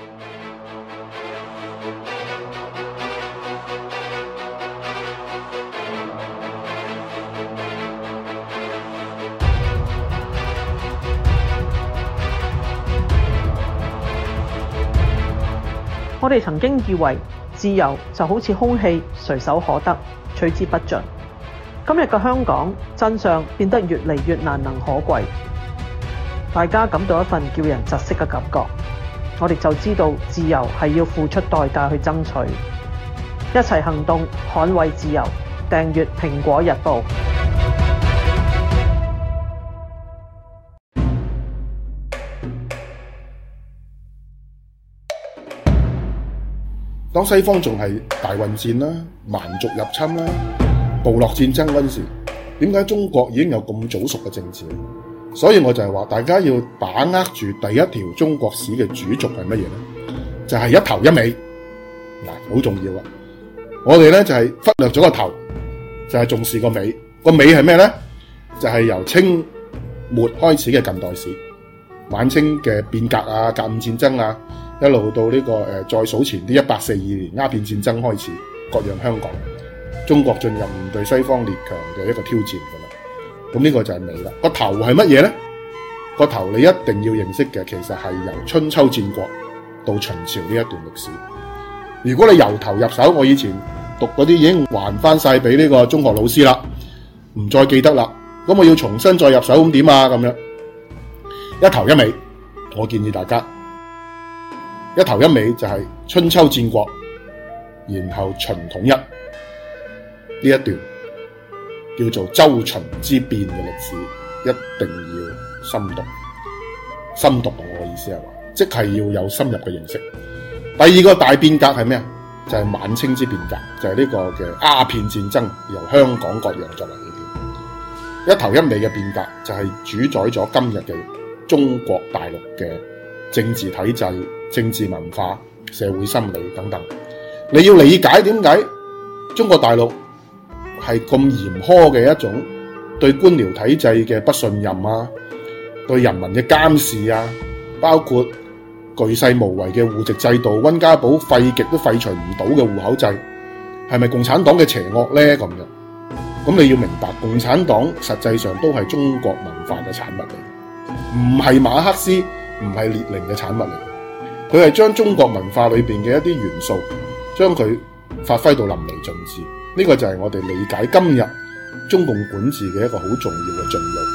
我哋曾經以為自由就好似空氣，隨手可得，取之不盡。今日嘅香港真相變得越嚟越難能可貴，大家感到一份叫人窒息嘅感覺。我哋就知道自由係要付出代價去爭取，一齊行動捍衛自由。訂閱蘋果日報。 當西方仲係大混戰啦、蠻族入侵啦、部落戰爭嗰陣時，點解中國已經有咁早熟嘅政治？所以我就係話，大家要把握住第一條中國史嘅主軸係乜嘢呢？就係一頭一尾，嗱，好重要啊！我哋呢就係忽略咗個頭，就係重視個尾。個尾係咩呢？就係由清末開始嘅近代史，晚清嘅變革啊、甲午戰爭啊。一路到呢個再數前啲1842年鴉片戰爭開始，割讓香港，中國進入面對西方列強嘅一個挑戰㗎啦。咁呢個就係尾啦。個頭係乜嘢呢？個頭你一定要認識嘅，其實係由春秋戰國到秦朝呢一段歷史。如果你由頭入手，我以前讀嗰啲已經還翻晒俾呢個中學老師啦，唔再記得啦。咁我要重新再入手，咁點啊？咁樣一頭一尾，我建議大家。一頭一尾就係春秋戰國，然後秦統一呢一段叫做周秦之變嘅歷史，一定要深讀。深讀我嘅意思係話，即係要有深入嘅認識。第二個大變革係咩啊？就係晚清之變革，就係呢個嘅鴉片戰爭，由香港割讓作為起點。一頭一尾嘅變革就係主宰咗今日嘅中國大陸嘅政治體制、政治文化、社會心理等等。你要理解點解中國大陸係咁嚴苛嘅一種對官僚體制嘅不信任啊，對人民嘅監視啊，包括巨細無遺嘅戶籍制度，溫家寶廢極都廢除唔到嘅戶口制，係咪共產黨嘅邪惡呢？咁樣，咁你要明白，共產黨實際上都係中國文化嘅產物嚟，唔係馬克思，唔係列寧嘅產物嚟。佢係將中國文化裏邊嘅一啲元素，將佢發揮到淋漓盡致。呢個就係我哋理解今日中共管治嘅一個好重要嘅進路。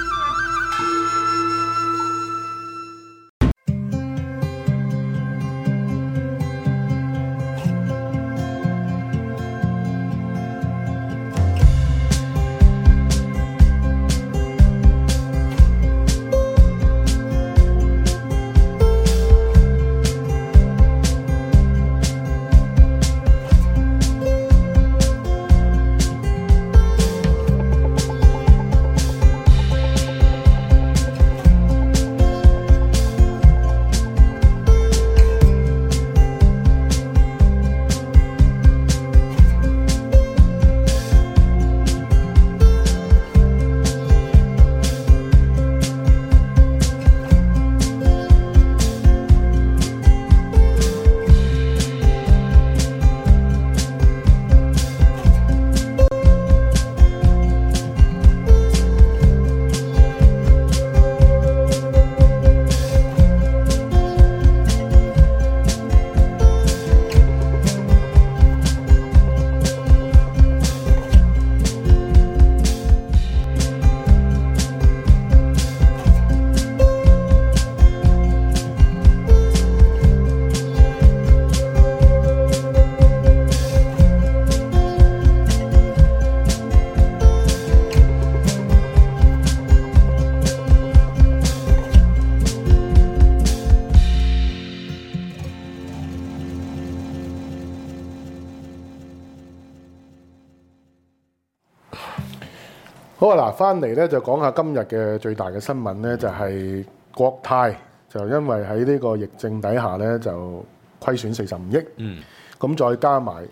好啊！嗱，翻嚟咧就講下今日嘅最大嘅新聞咧，就係國泰就因為喺呢個疫症底下咧就虧損45億，咁再加埋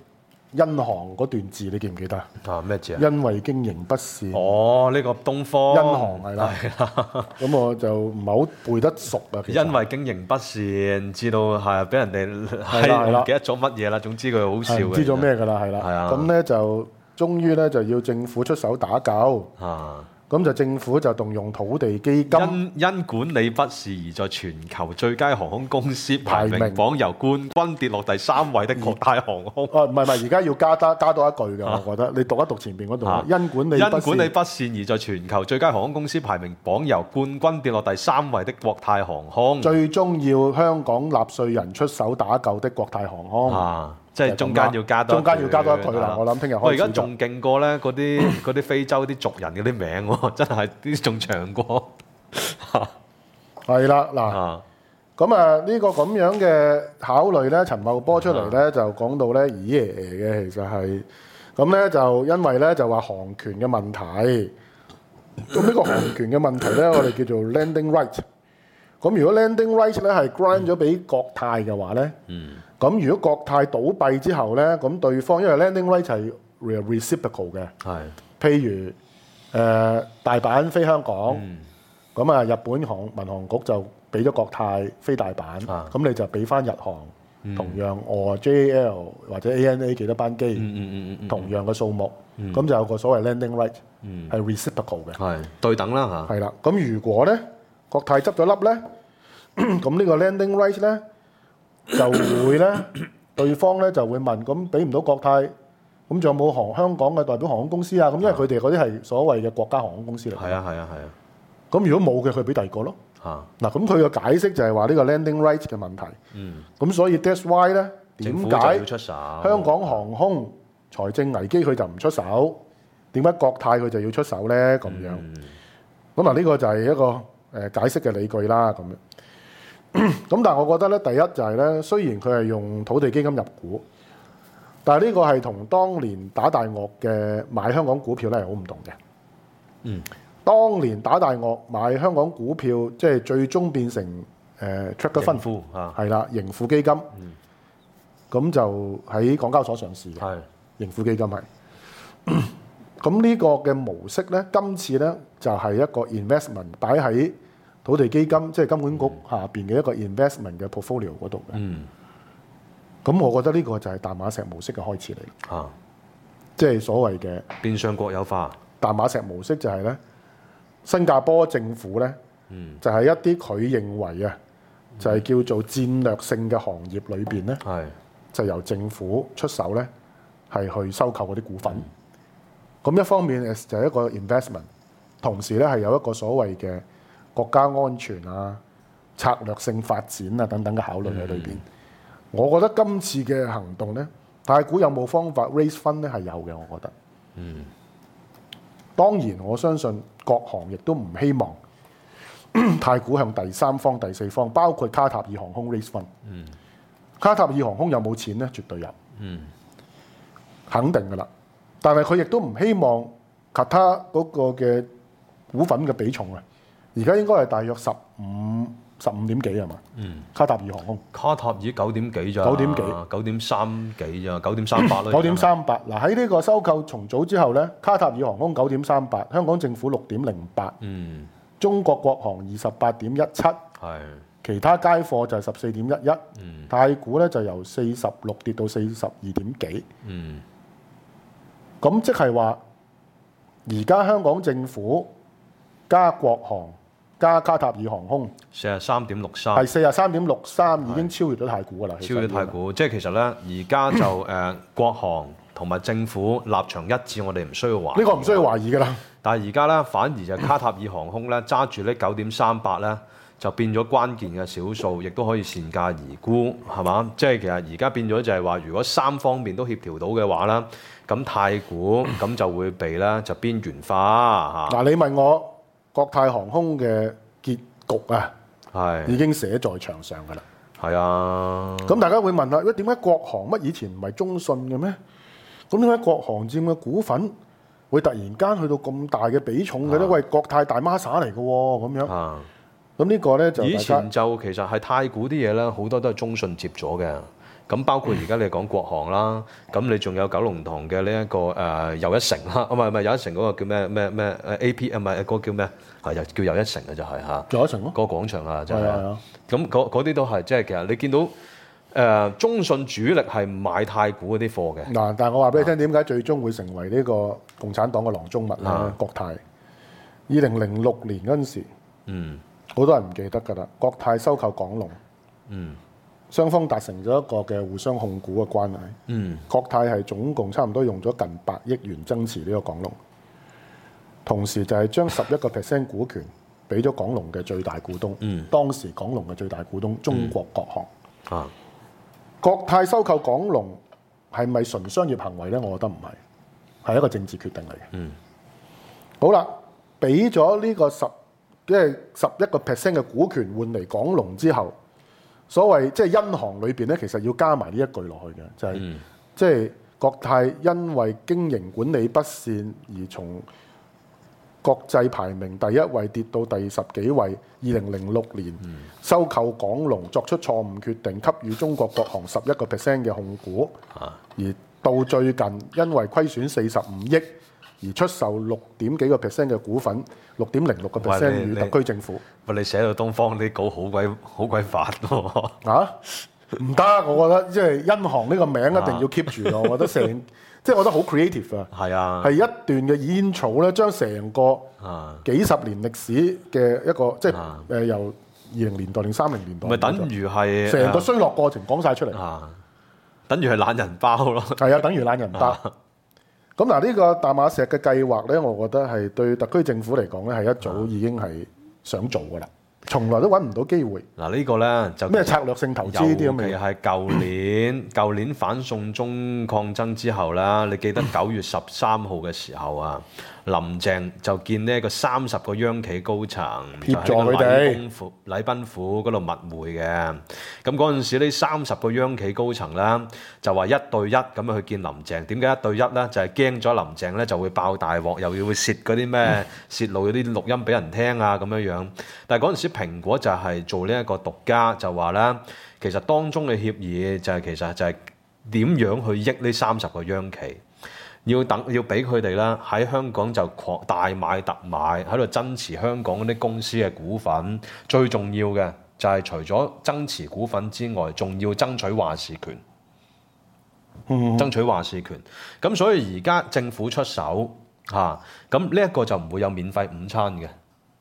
因航嗰段字，你記唔記得啊？ 啊咩字啊？ 因為經營不善， 哦，呢個東方因航係啦。咁我就唔係好背得熟啊。其實因為經營不善，知道係俾人哋係啦唔記得咗乜嘢啦。總之佢好笑嘅。 唔知咗咩㗎啦，係啦。 係啊咁咧就終於咧就要政府出手打救。 啊！ 咁就政府就動用土地基金， 因管理不善而在全球最佳航空公司排名排名榜由冠軍跌落第3位的國泰航空。 唔係，而家要加多一句嘅，我覺得你讀一讀前邊嗰度，因管理不善不善而在全球最佳航空公司排名榜由冠軍跌落第3位的國泰航空。 最終要香港納稅人出手打救的國泰航空。 啊！即係中間要加多一句啦。 我諗聽日開始。 我而家仲勁過咧嗰啲非洲啲族人嗰啲名喎，真係啲仲長過。 係啦，嗱，咁啊呢個咁樣嘅考慮咧，陳茂波出嚟咧就講到咧，咦嘅其實係咁咧，就因為咧就話航權嘅問題。咁呢個航權嘅問題咧，我哋叫做 landing right。咁如果 landing right 咧係 grant 咗俾國泰嘅話咧，咁如果國泰倒閉之後咧，咁對方因為 landing right 係 reciprocal 嘅， 係譬如大阪飛香港，咁啊日本民航局就俾咗國泰飛大阪，咁你就俾翻日航同樣JAL 或者 ANA 幾多班機，同樣嘅數目，咁就有個所謂 landing right 係 reciprocal 嘅， 係對等啦嚇。 係啦，咁如果咧國泰執咗笠咧，咁呢個 landing right 咧就會咧對方咧就會問，咁俾唔到國泰，咁仲有冇香港嘅代表航空公司啊？咁因為佢哋嗰啲係所謂嘅國家航空公司嚟。 係啊。 咁如果冇嘅，佢俾第二個咯。嗱，咁佢嘅解釋就係話呢個 landing right 嘅問題。咁所以 that's why 咧，點解香港航空財政危機佢就唔出手？點解國泰佢就要出手咧？咁樣。咁嗱，呢個就係一個解釋嘅理據啦。咁樣。咁但係我覺得咧，第一就係咧，雖然佢係用土地基金入股，但係呢個係同當年打大鱷嘅買香港股票咧係好唔同嘅。當年打大鱷買香港股票，即係最終變成trust fund 係啦，盈富基金，咁就喺港交所上市嘅。盈富基金係。咁呢個嘅模式咧，今次咧就係一個 investment 擺喺土地基金，即係金管局下邊嘅一個 investment 嘅 portfolio 嗰度嘅。咁我覺得呢個就係淡馬錫模式嘅開始嚟。即係所謂嘅變相國有化。 淡馬錫模式就係咧，新加坡政府咧，就係一啲佢認為啊，就係叫做戰略性嘅行業裏邊咧，就由政府出手咧，係去收購嗰啲股份。咁一方面就係一個 investment，同時咧係有一個所謂嘅國家安全啊、策略性發展啊等等嘅考慮喺裏邊。我覺得今次嘅行動咧，太古有冇方法 raise fund 咧係有嘅，我覺得。當然我相信國航亦都唔希望太古向第三方、第四方，包括卡塔爾航空 raise fund。卡塔爾航空有冇錢咧？絕對有。肯定㗎啦。但係佢亦都唔希望卡塔嗰個嘅股份嘅比重啊，而家應該係大約15點幾係嘛？卡塔爾航空。 卡塔爾9點幾咋 ？9點幾 ？9.3幾咋？9.38咯。 9.38。嗱喺呢個收購重組之後咧，卡塔爾航空9.38，香港政府6.08，中國國航28.17，其他街貨就係14.11，太古咧就由46跌到42點幾。咁即係話，而家香港政府加國航加卡塔爾航空 43.63， 係43.63，已經超越咗太古㗎啦。 超越太古，即係其實咧，而家就國航同埋政府立場一致，我哋唔需要懷疑。 呢個唔需要懷疑㗎啦。 但係而家咧，反而就卡塔爾航空咧揸住呢9.38咧，就變咗關鍵嘅少數，亦都可以善價而沽，係嘛？即係其實而家變咗就係話，如果三方面都協調到嘅話啦，咁太古咁就會被咧就邊緣化嚇。 嗱，你問我國泰航空嘅結局啊，已經寫在牆上㗎啦。 係啊。 咁大家會問啦，喂，點解國航乜以前唔係中信嘅咩？咁點解國航佔嘅股份會突然間去到咁大嘅比重嘅咧？喂，國泰大孖沙嚟嘅喎，咁樣。咁呢個咧就以前就其實係太古啲嘢咧，好多都係中信接咗嘅。 咁包括而家你講國航啦，咁你仲有九龍塘嘅呢一個又一城啦，唔係又一城嗰個叫咩AP 唔係嗰個叫咩係又叫又一城嘅就係嚇， 又一城咯， 個廣場啊就係， 係咁嗰啲都係即係其實你見到中信主力係買太古嗰啲貨嘅。 嗱，但係我話俾你聽，點解最終會成為呢個共產黨嘅囊中物咧？國泰2006年嗰陣時，好多人唔記得㗎啦。國泰收購港龍，雙方達成咗一個嘅互相控股嘅關係。國泰係總共差唔多用咗近8億元增持呢個港龍，同時就係將11% 股權俾咗港龍嘅最大股東。當時港龍嘅最大股東中國國航。國泰收購港龍係咪純商業行為呢？我覺得唔係，係一個政治決定嚟嘅。好啦，俾咗呢個11% 嘅股權換嚟港龍之後，所謂即係因行裏邊咧，其實要加埋呢一句落去嘅，就係即係國泰因為經營管理不善而從國際排名第1位跌到第10幾位。2006年收購港龍，作出錯誤決定，給予中國國航11% 嘅控股，而到最近因為虧損45億而出售6點幾個%嘅股份，6.06% 與特區政府。 喂，你寫到東方啲稿好鬼煩喎。 啊，唔得，我覺得即係因航呢個名一定要 keep 住咯。我覺得即係我覺得好 creative 啊。係啊，係一段嘅煙草咧，將成個幾十年歷史嘅一個即係由20年代定30年代， 咪等於係成個衰落過程講晒出嚟。 等於係懶人包咯。 係啊，等於懶人包。咁嗱，呢個淡馬錫嘅計劃咧，我覺得係對特區政府嚟講咧，係一早已經係想做噶啦，從來都揾唔到機會。 嗱，呢個咧就咩策略性投資呢啲咁嘅嘢， 尤其係舊年反送中抗爭之後啦，你記得9月13號嘅時候啊，林鄭就見呢一個30個央企高層協助佢哋禮賓府嗰度密會嘅。咁嗰陣時呢30個央企高層啦，就話1對1咁樣去見林鄭。點解1對1咧？就係驚咗林鄭咧就會爆大鑊，又要會泄嗰啲咩泄露嗰啲錄音俾人聽啊咁樣樣。但係嗰陣時蘋果就係做呢一個獨家，就話咧其實當中嘅協議就係其實就係點樣去益呢30個央企。要俾佢哋啦，喺香港就大買特買，喺度增持香港嗰啲公司嘅股份。最重要嘅就係除咗增持股份之外，仲要爭取話事權。爭取話事權。咁所以而家政府出手咁呢一個就唔會有免費午餐嘅。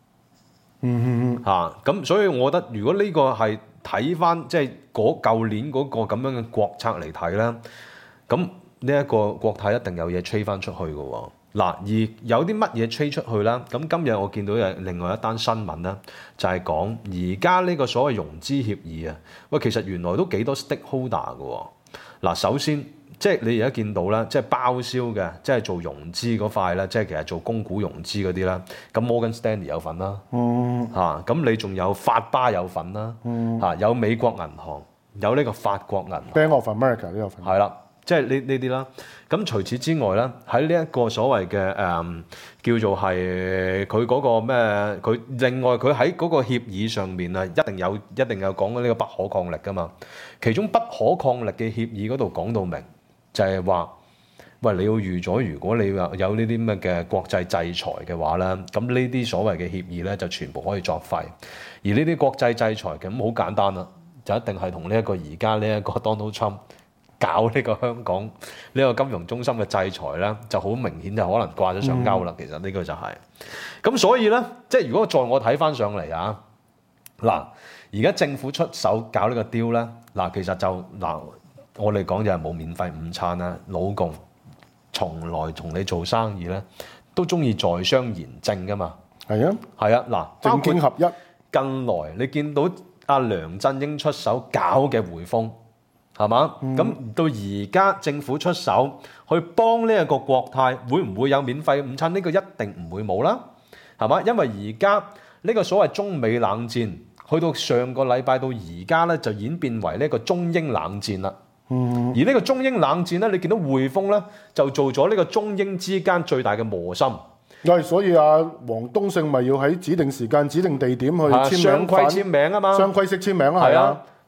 咁所以我覺得如果呢個係睇翻即係舊年嗰個咁樣嘅國策嚟睇咧，咁呢一個國泰一定有嘢吹翻出去嘅喎。嗱，而有啲乜嘢吹出去啦？咁今日我見到有另外一單新聞啦，就係講而家呢個所謂融資協議啊，喂，其實原來都幾多 stakeholder 嘅喎。嗱，首先即係你而家見到啦，即係包銷嘅，即係做融資嗰塊咧，即係其實做公股融資嗰啲啦。咁 Morgan Stanley 有份啦，咁你仲有法巴有份啦，有美國銀行，有呢個法國銀行 Bank of America 都有份。 係啦。即係呢啲啦，咁除此之外咧，喺呢一個所謂嘅叫做係佢嗰個咩？佢另外佢喺嗰個協議上面啊，一定有講緊呢個不可抗力噶嘛。其中不可抗力嘅協議嗰度講到明，就係話，喂，你要預咗，如果你話有呢啲咩嘅國際制裁嘅話咧，咁呢啲所謂嘅協議咧就全部可以作廢。而呢啲國際制裁咁好簡單啦，就一定係同呢一個而家呢一個 Donald Trump搞呢個香港呢個金融中心嘅制裁咧，就好明顯就可能掛咗上鈎啦。其實呢個就係咁，所以咧，即係如果再我睇翻上嚟啊，嗱，而家政府出手搞呢個 deal 咧，嗱，其實就我哋講就係冇免費午餐啦。老共從來同你做生意咧，都中意在商言正噶嘛。 係啊， 係啊，嗱， 政經合一。 近來你見到阿梁振英出手搞嘅匯豐。係嘛？咁到而家政府出手去幫呢一個國泰，會唔會有免費午餐？呢個一定唔會冇啦，係嘛？因為而家呢個所謂中美冷戰，去到上個禮拜到而家咧，就演變為呢個中英冷戰啦。而呢個中英冷戰咧，你見到匯豐咧就做咗呢個中英之間最大嘅磨心。 所以黃東勝咪要喺指定時間、指定地點去簽名， 雙規簽名啊嘛， 雙規式簽名啊，係啊。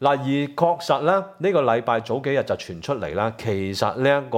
嗱，而確實咧，呢個禮拜早幾日就傳出嚟啦。其實呢一個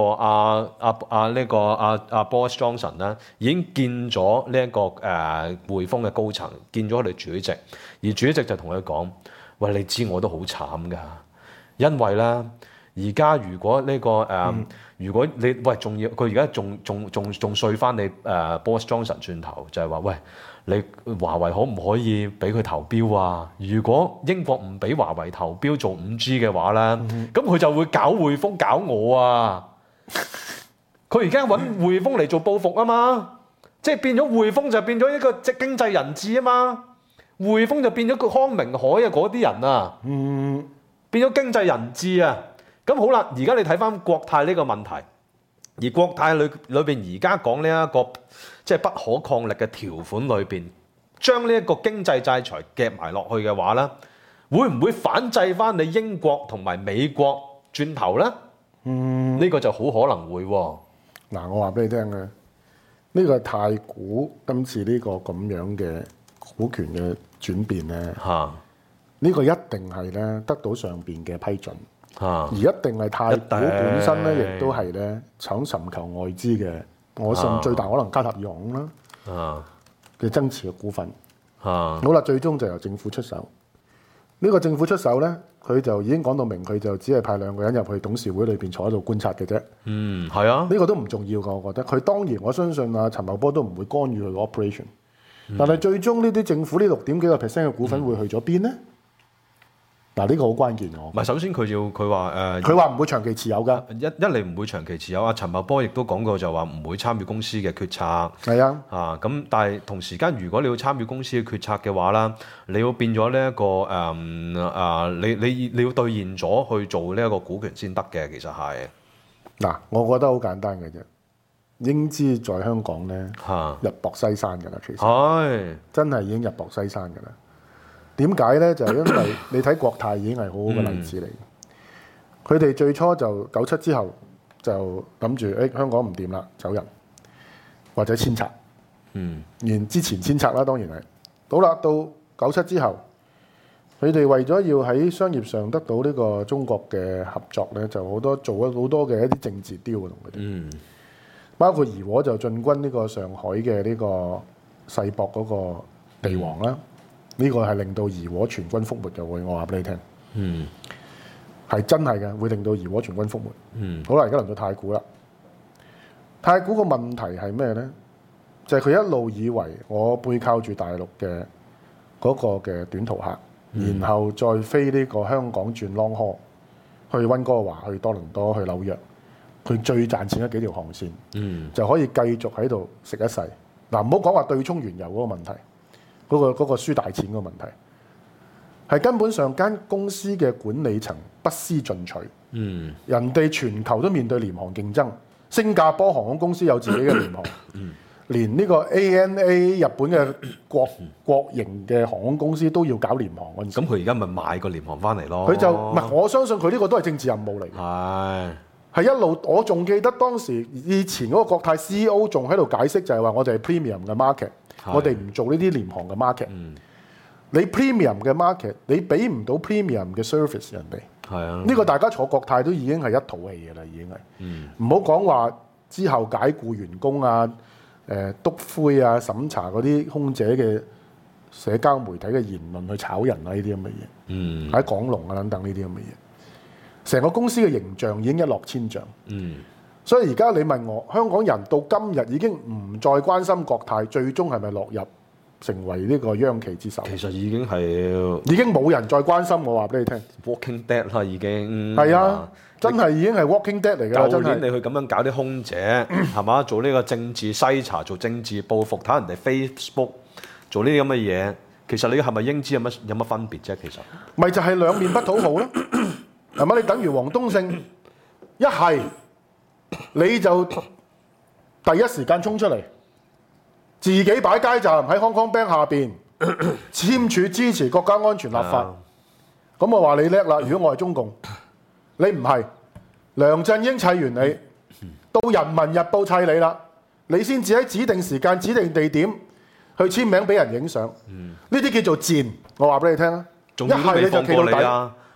Boris Johnson 咧，已經見咗呢一個匯豐嘅高層，見咗佢哋主席，而主席就同佢講：喂，你知我都好慘㗎，因為咧而家如果呢如果你喂仲要佢而家仲碎翻你Boris Johnson 轉頭，就係話喂。你華為可唔可以俾佢投標啊？如果英國唔俾華為投標做 5G 嘅話咧，咁佢就會搞匯豐搞我啊！佢而家揾匯豐嚟做報復啊嘛，即係變咗匯豐就變咗一個經濟人質啊嘛，匯豐就變咗個康明海啊嗰啲人啊，變咗經濟人質啊！咁好啦，而家你睇翻國泰呢個問題，而國泰裏邊而家講呢一個。即係不可抗力嘅條款裏邊，將呢一個經濟制裁夾埋落去嘅話咧，會唔會反制翻你英國同埋美國轉頭咧？呢個就好可能會喎。 嗱，我話俾你聽嘅，呢個太古今次呢個咁樣嘅股權嘅轉變咧，呢個一定係咧得到上邊嘅批准，而一定係太古本身咧，亦都係咧想尋求外資嘅。我信最大可能卡塔爾航空啦嘅增持嘅股份，好啦，最終就由政府出手。呢個政府出手咧，佢就已經講到明，佢就只係派2個人入去董事會裏邊坐喺度觀察嘅啫。 係啊， 呢個都唔重要㗎，我覺得。佢當然我相信啊，陳茂波都唔會干預佢嘅 operation。但係最終呢啲政府呢6.幾個% 嘅股份會去咗邊咧？嗱，呢個好關鍵喎。 唔係，首先佢話佢話唔會長期持有㗎。 一嚟唔會長期持有。陳茂波亦都講過就話唔會參與公司嘅決策。 係啊。 咁但係同時間，如果你要參與公司嘅決策嘅話啦，你要變咗呢一個你要兌現咗去做呢一個股權先得嘅，其實係。 嗱，我覺得好簡單嘅啫。英資在香港咧，日薄西山㗎啦，其實係真係已經日薄西山㗎啦。點解咧？就係因為你睇國泰已經係好好嘅例子嚟。佢哋最初就97之後就諗住，香港唔掂啦，走人或者遷冊。然之前遷冊啦，當然係。好啦，到97之後，佢哋為咗要喺商業上得到呢個中國嘅合作咧，就做咗好多嘅一啲政治雕同佢哋。包括怡和就進軍呢個上海嘅呢個世博嗰個地王啦。呢個係令到怡和全軍覆沒嘅，我話俾你聽。係真係嘅，會令到怡和全軍覆沒。好啦，而家輪到太古啦。太古個問題係咩呢？就係佢一路以為我背靠住大陸嘅嗰個嘅短途客，然後再飛呢個香港轉 long haul 去溫哥華、去多倫多、去紐約，佢最賺錢嘅幾條航線，就可以繼續喺度食一世。嗱，唔好講話對沖原油嗰個問題。嗰個輸大錢嘅問題，係根本上間公司嘅管理層不思進取。人哋全球都面對廉航競爭，新加坡航空公司有自己嘅廉航，連呢個 ANA 日本嘅國營嘅航空公司都要搞廉航嗰陣時。 咁佢而家咪買個廉航翻嚟咯？ 佢就唔係，我相信佢呢個都係政治任務嚟嘅。係一路，我仲記得當時以前嗰個國泰 CEO 仲喺度解釋，就係話我哋係 premium 嘅 market。我哋唔做呢啲廉航嘅 market，你 premium 嘅 market， 你俾唔到 premium嘅 service 人哋，係啊，呢個大家坐國泰都已經係一套戲嘅啦，已經係，唔好講話之後解僱員工啊、督灰啊、審查嗰啲空姐嘅社交媒體嘅言論去炒人啊，呢啲咁嘅嘢，喺港龍啊等等呢啲咁嘅嘢，成個公司嘅形象已經一落千丈。所以而家你問我，香港人到今日已經唔再關心國泰，最終係咪落入成為呢個央企之手？ 其實已經冇人再關心我，話俾你聽。 Walking Dead 啦，已經係啊，真係已經係 Walking Dead 嚟㗎啦。 舊年你去咁樣搞啲空姐係嘛，做呢個政治篩查，做政治報復，睇人哋 Facebook 做呢啲咁嘅嘢，其實你係咪英資有乜分別啫？其實咪就係兩面不討好咯，係咪？你等於黃東勝一係。你就第一時間衝出嚟，自己擺街站喺 Hong Kong Bank 下邊簽署支持國家安全立法。咁我話你叻啦！如果我係中共，你唔係梁振英砌完你，到人民日報砌你啦，你先至喺指定時間、指定地點去簽名俾人影相。呢啲叫做賤。我話俾你聽啊，一係你就企到底。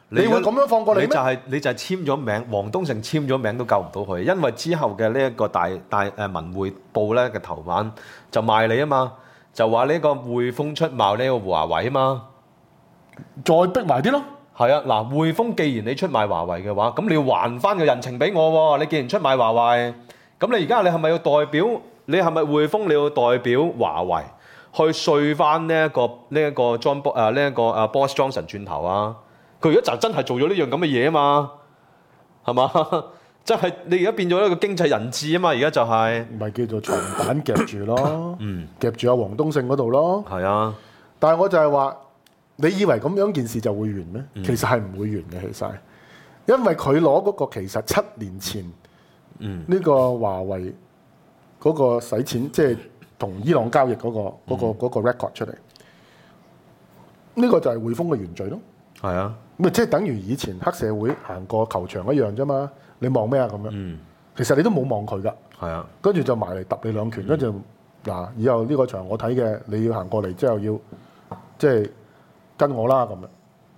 你會咁樣放過你咩？ 你就係簽咗名，黃東成簽咗名都救唔到佢，因為之後嘅呢一個大文匯報咧嘅頭版就賣你啊嘛，就話呢個匯豐出賣呢個華為啊嘛， 再逼埋啲咯。 係啊，嗱，匯豐既然你出賣華為嘅話，咁你要還翻個人情俾我喎，你既然出賣華為，咁你而家你係咪要代表？你係咪匯豐你要代表華為去說翻呢一個 Boris Johnson 轉頭啊？佢而家就真係做咗呢樣咁嘅嘢啊嘛，係嘛？即係你而家變咗一個經濟人質啊嘛，而家就係咪叫做床板夾住咯，夾住阿黃東勝嗰度咯。 係啊， 但係我就係話，你以為咁樣件事就會完咩？其實係唔會完嘅，其實，因為佢攞嗰個其實7年前呢個華為嗰個使錢，即係同伊朗交易嗰個 record 出嚟，呢個就係匯豐嘅原罪咯。 係啊。 咪即係等於以前黑社會行過球場一樣啫嘛，你望咩啊咁樣？其實你都冇望佢噶， 係啊， 跟住就埋嚟揼你兩拳，跟住嗱，以後呢個場我睇嘅，你要行過嚟之後要即係跟我啦咁樣。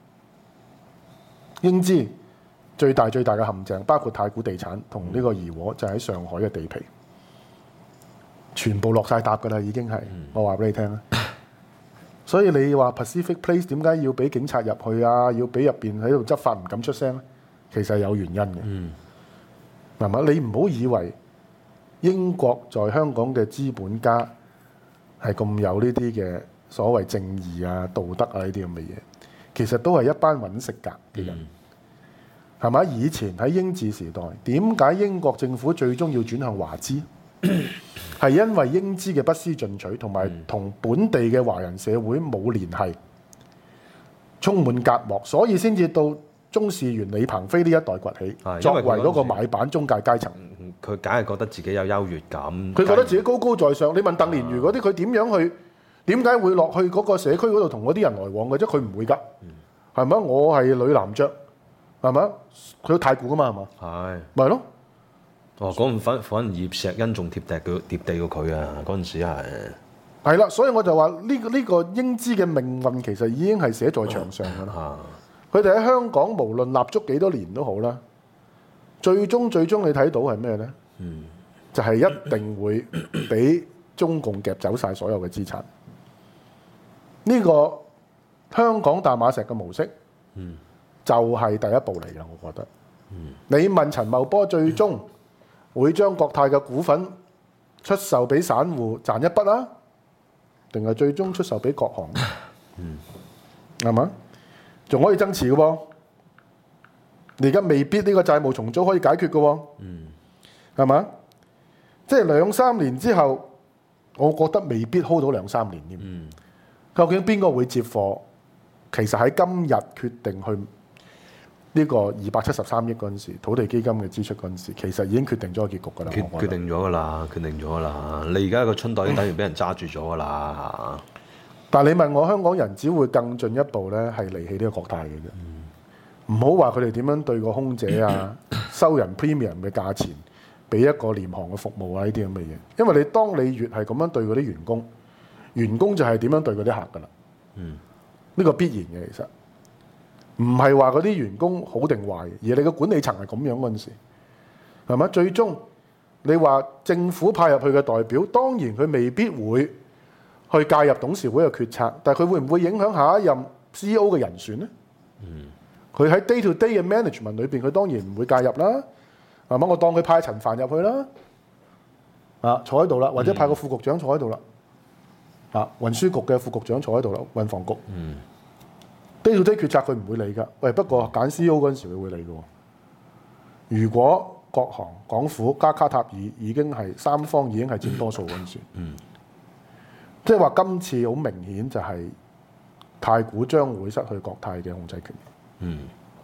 英資最大嘅陷阱，包括太古地產同呢個怡和，就喺上海嘅地皮，全部落晒搭噶啦，已經係，我話俾你聽啦。所以你話 Pacific Place 點解要俾警察入去啊？要俾入邊喺度執法唔敢出聲咧？其實係有原因嘅。係嘛？你唔好以為英國在香港嘅資本家係咁有呢啲嘅所謂正義啊、道德啊呢啲咁嘅嘢，其實都係一班揾食格嘅人。係嘛？以前喺英治時代，點解英國政府最終要轉向華資？係因為英資嘅不思進取，同埋同本地嘅華人社會冇聯繫，充滿隔膜，所以先至到鍾士元、李鵬飛呢一代崛起，作為嗰個買辦中介階層。 佢梗係覺得自己有優越感， 佢覺得自己高高在上。你問鄧蓮如嗰啲，佢點樣去？點解會落去嗰個社區嗰度同嗰啲人來往嘅啫？佢唔會㗎，係咪？我係女男爵，係咪？佢太古㗎嘛，係嘛？係，咪咯。哦， 嗰陣反而葉錫恩仲貼地過佢啊！嗰陣時係啦，所以我就話呢個英資嘅命運其實已經係寫在牆上㗎啦。佢哋喺香港無論立足幾多年都好啦，最終你睇到係咩呢？就係一定會俾中共夾走晒所有嘅資產。呢個香港淡馬錫嘅模式，就係第一步嚟㗎。我覺得，你問陳茂波最終會將國泰嘅股份出售俾散戶賺一筆啊？定係最終出售俾國航？係嘛？仲可以增持嘅喎。你而家未必呢個債務重組可以解決嘅喎。係嘛？即係2-3年之後，我覺得未必 hold 到2-3年添。究竟邊個會接貨？其實喺今日決定去呢個273億嗰陣時，土地基金嘅支出嗰陣時，其實已經決定咗個結局㗎啦。 決定咗㗎啦。你而家個春袋已經等於俾人揸住咗㗎啦。 但係你問我，香港人只會更進一步咧，係離棄呢個國泰嘅啫。唔好話佢哋點樣對個空姐啊，收人 premium 嘅價錢，俾一個廉航嘅服務啊，呢啲咁嘅嘢。因為當你越係咁樣對嗰啲員工就係點樣對嗰啲客㗎啦。呢個必然嘅，其實唔係話嗰啲員工好定壞，而你個管理層係咁樣嗰陣時，係咪？最終你話政府派入去嘅代表，當然佢未必會去介入董事會嘅決策，但係佢會唔會影響下一任 CEO 嘅人選呢？佢喺 day to day 嘅 management 裏邊，佢當然唔會介入啦。係嘛？我當佢派陳帆入去啦，坐喺度啦，或者派個副局長坐喺度啦。運輸局嘅副局長坐喺度啦，運房局。day to day 決策佢唔會理㗎。喂，不過揀 CEO 嗰陣時佢會理㗎。如果國航、港府加卡塔爾已經係三方已經係佔多數嗰陣時，即係話今次好明顯就係太古將會失去國泰嘅控制權。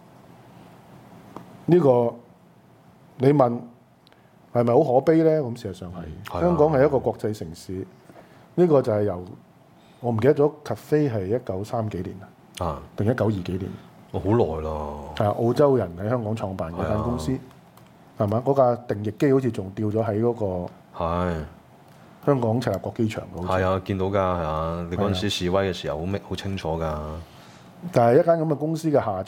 呢個你問係咪好可悲呢？咁事實上係。香港係一個國際城市。呢個就係由我唔記得咗 Cathay 係1930幾年定1920幾年？ 好耐咯。 係澳洲人喺香港創辦嘅間公司，係嘛？嗰架定翼機好似仲掉咗喺嗰個香港赤鱲角機場。 係啊，見到㗎，係啊！你嗰陣時示威嘅時候好清楚㗎。 但係一間咁嘅公司嘅下場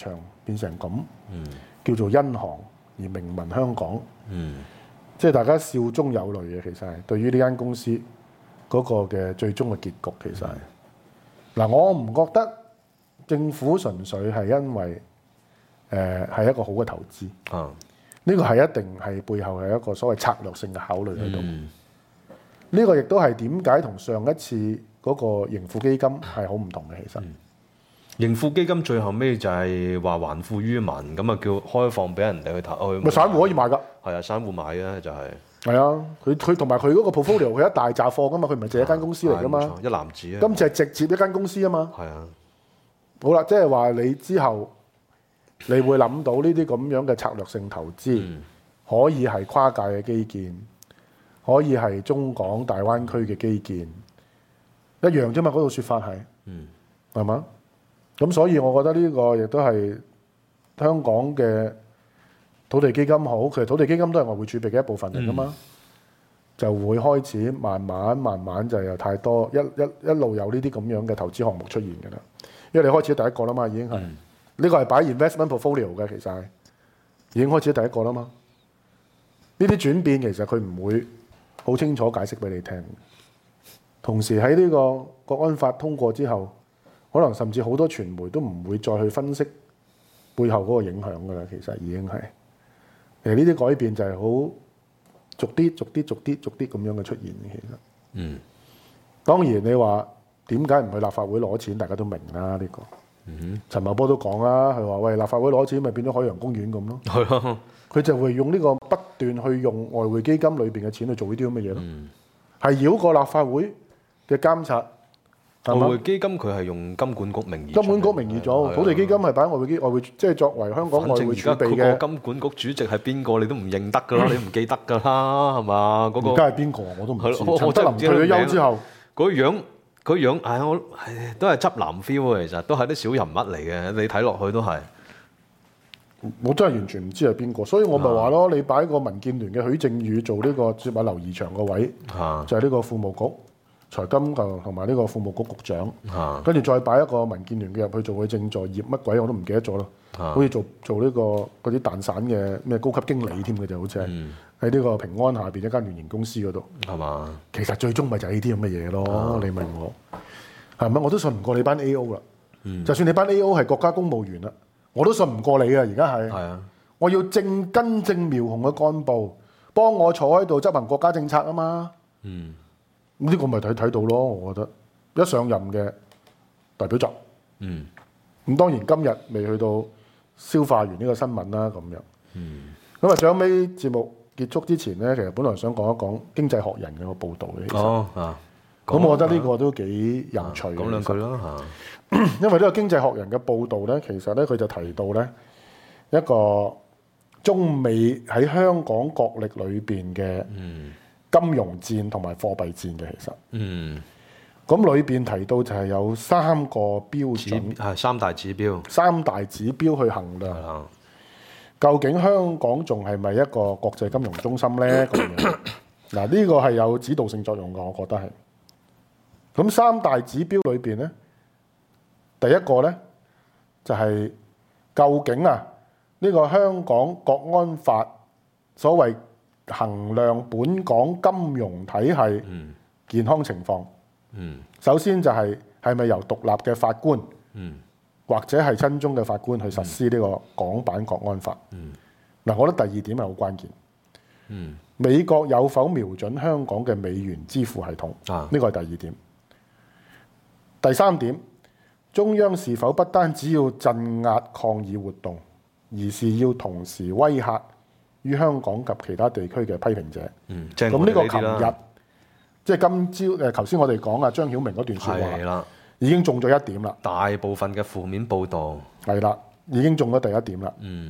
變成咁，叫做因航而名聞香港， 嗯即係大家笑中有淚嘅，其實係對於呢間公司嗰個嘅最終嘅結局，其實係嗱，我唔覺得政府純粹係因為係一個好嘅投資， 啊呢個係一定係背後係一個所謂策略性嘅考慮喺度。 嗯呢個亦都係點解同上一次嗰個盈富基金係好唔同嘅，其實。 盈富基金最後尾就係話還富於民，咁啊叫開放俾人哋去投去。 咪散戶可以買㗎， 係啊，散戶買嘅就係。 係啊，佢同埋佢嗰個 portfolio 佢一大紮貨㗎嘛，佢唔係淨係一間公司嚟㗎嘛， 係冇錯一籃子啊。 今次係直接一間公司啊嘛。 係啊， 好啦，即係話你之後你會諗到呢啲咁樣嘅策略性投資，可以係跨界嘅基建，可以係中港大灣區嘅基建，一樣啫嘛。嗰個説法係，係嘛？咁所以我覺得呢個亦都係香港嘅土地基金好，其實土地基金都係外匯儲備嘅一部分嚟噶嘛，就會開始慢慢就有太多一路有呢啲咁樣嘅投資項目出現㗎啦。因為你開始第一個啦嘛，已經係呢個係擺 investment portfolio 嘅，其實係已經開始第一個啦嘛。呢啲轉變其實佢唔會好清楚解釋俾你聽。同時喺呢個國安法通過之後，可能甚至好多傳媒都唔會再去分析背後嗰個影響㗎啦。其實已經係其實呢啲改變就係好逐啲咁樣嘅出現。其實當然你話點解唔去立法會攞錢，大家都明啦。呢個陳茂波都講啦，佢話喂，立法會攞錢咪變咗海洋公園咁咯。 係咯， 佢就會用呢個不斷去用外匯基金裏邊嘅錢去做呢啲咁嘅嘢咯，係繞過立法會嘅監察。 外匯基金佢係用金管局名義， 金管局名義做，土地基金係擺外匯，即係作為香港外匯儲備反正而家嘅。 嗰個金管局主席係邊個，你都唔認得㗎啦，你唔記得㗎啦，係嘛？嗰個而家係邊個我都唔知。 係咯陳德霖退咗休之後， 嗰樣，都係執藍 feel 啊！其實都係啲小人物嚟嘅，你睇落去都係。 我真係完全唔知係邊個，所以我咪話咯，你擺個民建聯嘅許正宇做呢個接下劉怡翔個位，就係呢個庫務局。財金同埋呢個庫務局局長，跟住再擺一個民建聯嘅入去做佢正助業乜鬼我都唔記得咗咯，好似做呢個嗰啲蛋散嘅咩高級經理添嘅就好似係喺呢個平安下邊一間聯營公司嗰度，係嘛？其實最終咪就係呢啲咁嘅嘢咯。你問我係咪？我都信唔過你班 A.O. 啦。就算你班 A.O. 係國家公務員啦，我都信唔過你啊！而家係，我要根正苗紅嘅幹部幫我坐喺度執行國家政策啊嘛。呢個咪睇到咯，我覺得一上任嘅代表作。咁當然今日未去到消化完呢個新聞啦，咁樣。咁啊，最後尾節目結束之前咧，其實本來想講一講《經濟學人》嘅個報導嘅。咁我覺得呢個都幾有趣。講兩句啦嚇。因為呢個《經濟學人》嘅報導咧，其實咧佢就提到咧一個中美喺香港角力裏邊嘅金融戰同埋貨幣戰嘅，其實，咁裏邊提到就係有3個標準， 係3大指標 ，3大指標去衡量，究竟香港仲係咪一個國際金融中心咧？咁樣嗱，呢個係有指導性作用嘅，我覺得係。咁3大指標裏邊咧，第一個咧就係究竟呢個香港國安法所謂衡量本港金融體系健康情況，首先就係咪由獨立嘅法官，或者係親中嘅法官去實施呢個港版國安法？嗱，我覺得第二點係好關鍵。美國有否瞄準香港嘅美元支付系統？呢個係第二點。第三點，中央是否不單只要鎮壓抗議活動，而是要同時威嚇於香港及其他地區嘅批評者？咁呢個琴日即係今朝頭先我哋講張曉明嗰段説話，已經中咗一點啦。 大部分嘅負面報導係啦，已經中咗第一點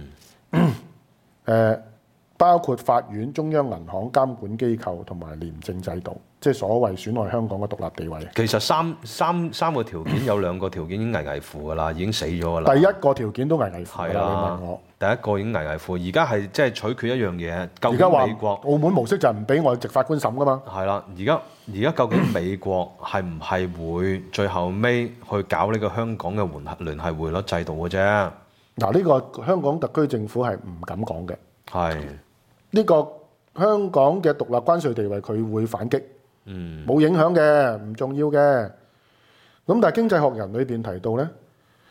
啦。包括法院、中央銀行、監管機構同埋廉政制度，即係所謂損害香港嘅獨立地位。 其實三個條件有2個條件已經危乎㗎啦，已經死咗㗎啦。 第一個條件都危乎㗎啦，你問我。 第一個已經危乎，而家係即係取決一樣嘢。 而家話美國、澳門模式就唔俾外籍法官審㗎嘛。 係啦，而家究竟美國係唔係會最後尾去搞呢個香港嘅聯繫匯率制度嘅啫？ 嗱，呢個香港特區政府係唔敢講嘅。 係呢個香港嘅獨立關稅地位，佢會反擊，冇影響嘅，唔重要嘅。咁但係經濟學人裏邊提到呢，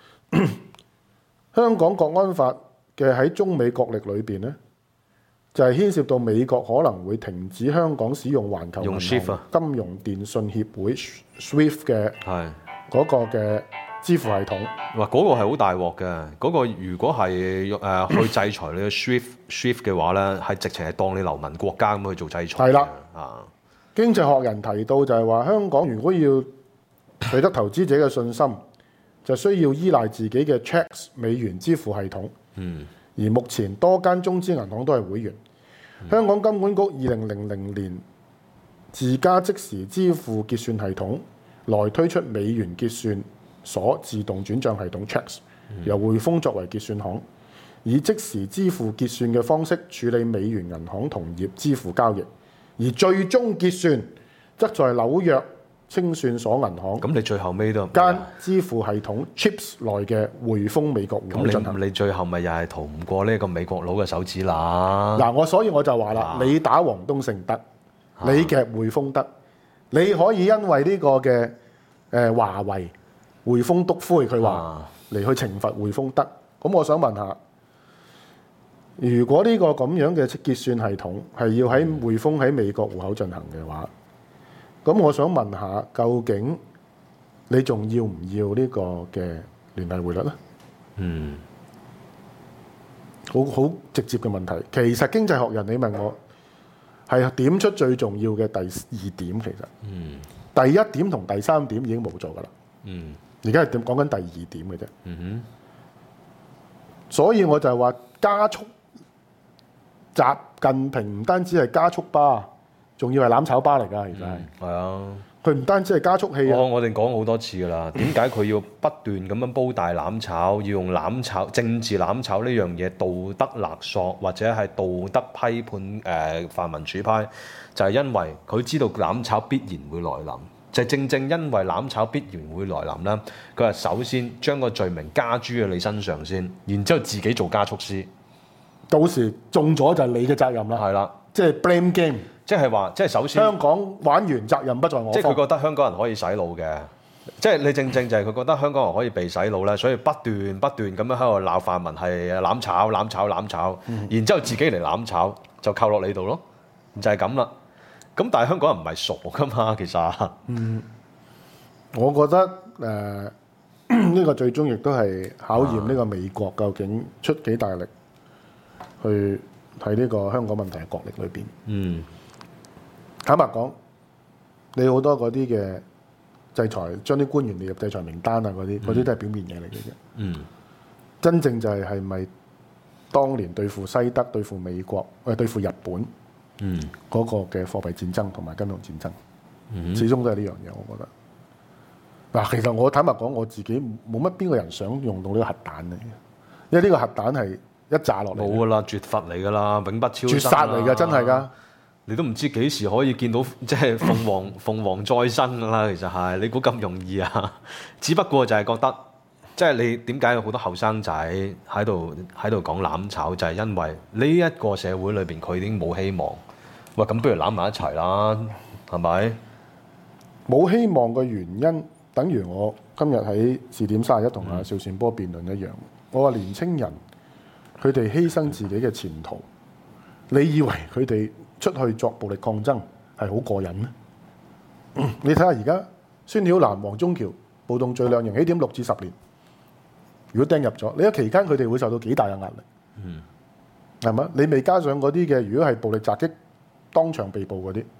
香港國安法嘅喺中美角力裏邊呢，就係牽涉到美國可能會停止香港使用環球銀行金融電信協會 SWIFT 嘅嗰個嘅支付系統。 哇！嗰個係好大鑊嘅。嗰個如果係去制裁你嘅 SWIFT 嘅話咧，係直情係當你流氓國家咁去做制裁。 係啦， 啊， 經濟學人提到就係話，香港如果要取得投資者嘅信心，就需要依賴自己嘅 checks 美元支付系統。而目前多間中資銀行都係會員。香港金管局2000年自家即時支付結算系統來推出美元結算所自動轉帳系統 checks， 由匯豐作為結算行，以即時支付結算嘅方式處理美元銀行同業支付交易，而最終結算則在紐約清算所銀行。 咁你最後尾都間支付系統 chips 內嘅匯豐美國戶口進行。 咁你最後咪又係逃唔過呢個美國佬嘅手指啦。 嗱，所以我就話啦，你打黃東盛得，你夾匯豐得，你可以因為呢個嘅華為匯豐督灰，佢話嚟去懲罰匯豐得。咁我想問下，如果呢個咁樣嘅結算系統係要喺匯豐喺美國戶口進行嘅話，咁我想問下，究竟你仲要唔要呢個嘅聯繫匯率呢？好直接嘅問題。其實經濟學人你問我係點出最重要嘅第二點，其實第一點同第三點已經冇咗㗎啦。而家係點講緊第二點嘅啫。所以我就係話加速，習近平唔單止係加速巴，仲要係攬炒巴嚟㗎，其實係啊，佢唔單止係加速器啊！ 我哋講好多次㗎啦，點解佢要不斷咁樣煲大攬炒，要用攬炒政治攬炒呢樣嘢道德勒索或者係道德批判泛民主派，就係因為佢知道攬炒必然會來臨，就正正因為攬炒必然會來臨啦，佢係首先將個罪名加諸喺你身上先，然之後自己做加速師， 到時中咗就係你嘅責任啦。 係啦， 即係 blame game。 即係話，即係首先香港玩完，責任不在我方。 即係佢覺得香港人可以洗腦嘅，即係你正正就係佢覺得香港人可以被洗腦咧，所以不斷咁樣喺度鬧泛民係攬炒，然之後自己嚟攬炒就扣落你度咯，就係咁啦。咁但係香港人唔係傻噶嘛，其實。 我覺得呢個最終亦都係考驗呢個美國究竟出幾大力去喺呢個香港問題嘅角力裏邊。坦白講，你好多嗰啲嘅制裁，將啲官員列入制裁名單啊，嗰啲都係表面嘢嚟嘅啫。真正就係咪當年對付西德、對付美國、對付日本嗰個嘅貨幣戰爭同埋金融戰爭，始終都係呢樣嘢。我覺得嗱，其實我坦白講，我自己冇乜邊個人想用到呢個核彈嘅，因為呢個核彈係一炸落嚟冇噶啦，絕罰嚟噶啦，永不超生。 絕殺嚟㗎，真係㗎。 你都唔知幾時可以見到即係鳳凰再生㗎啦，其實係你估咁容易啊？只不過就係覺得，即係你點解有好多後生仔喺度講攬炒，就係因為呢一個社會裏邊佢已經冇希望。喂，咁不如攬埋一齊啦，係咪？ 冇希望嘅原因，等於我今日喺視點31同阿邵善波辯論一樣。我話年青人佢哋犧牲自己嘅前途，你以為佢哋出去作暴力抗爭係好過癮咩？你睇下而家孫曉蘭、黃宗橋暴動罪量刑起點6至10年，如果釘入咗，你喺期間佢哋會受到幾大嘅壓力？係咪？你未加上嗰啲嘅，如果係暴力襲擊當場被捕嗰啲，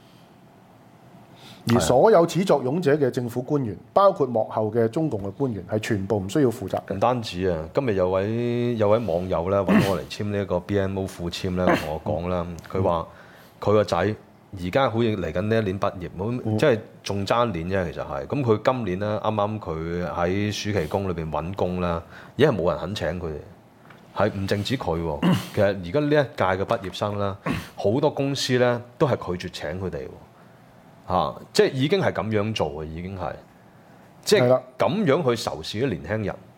而所有始作俑者嘅政府官員，包括幕後嘅中共嘅官員，係全部唔需要負責嘅。 唔單止啊，今日有位網友咧揾我嚟簽呢一個 BNO 副簽咧，同我講啦，佢話佢個仔而家好似嚟緊呢一年畢業，即係仲爭一年啫，其實係。咁佢今年咧，啱啱佢喺暑期工裏邊揾工啦，而家係冇人肯請佢哋，係唔淨止佢喎。其實而家呢一屆嘅畢業生啦，好多公司咧都係拒絕請佢哋喎。即係已經係咁樣做嘅，已經係即係咁樣去仇視啲年輕人。